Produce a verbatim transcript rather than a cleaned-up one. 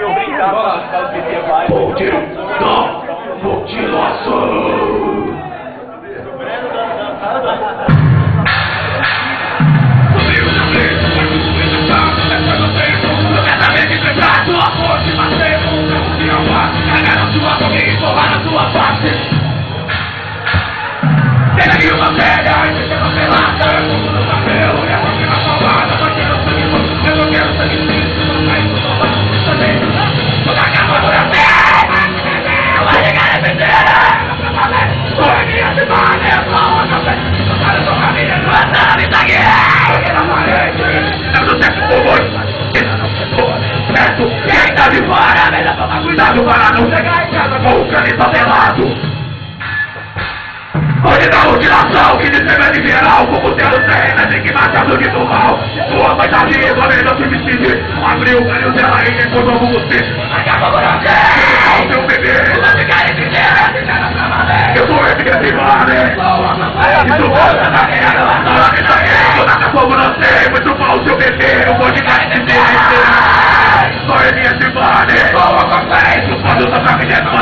meu brincar com as que tem mais. Continuação! Continuação! Sua força, bater com o que não vai cagar na sua boca e empurrar na sua face. Pega aqui uma pedra e deixa você lata. Fundo no papel e a próxima salvada. Porque eu sangue bom, eu não quero sangue sujo. Não sai do sofá, também. Toda a capa do meu pé. Vai ligar a vendeira. Foi minha semana, eu sou uma café. Para a sua família, não é nada, me taguei. Porque na parede, eu não sei como foi. Certo? Quem tá de fora, melhor tomar cuidado para não chegar em casa com o caniço pelado. Hoje da mutilação, que distribui em geral, como tendo cena, tem que matar do que do mal. Sua mãe tá viva, melhor se vestir. Abriu o carinho dela e depois vamos você. Acaba por você, o seu bebê. Você quer entender? Eu sou esse grande vale. Isso volta na minha relação. Vou dar fogo no seio, muito bom o seu bebê. Eu vou de cara entender. Só ele é de vale. Boa, confere, quando eu tô pra me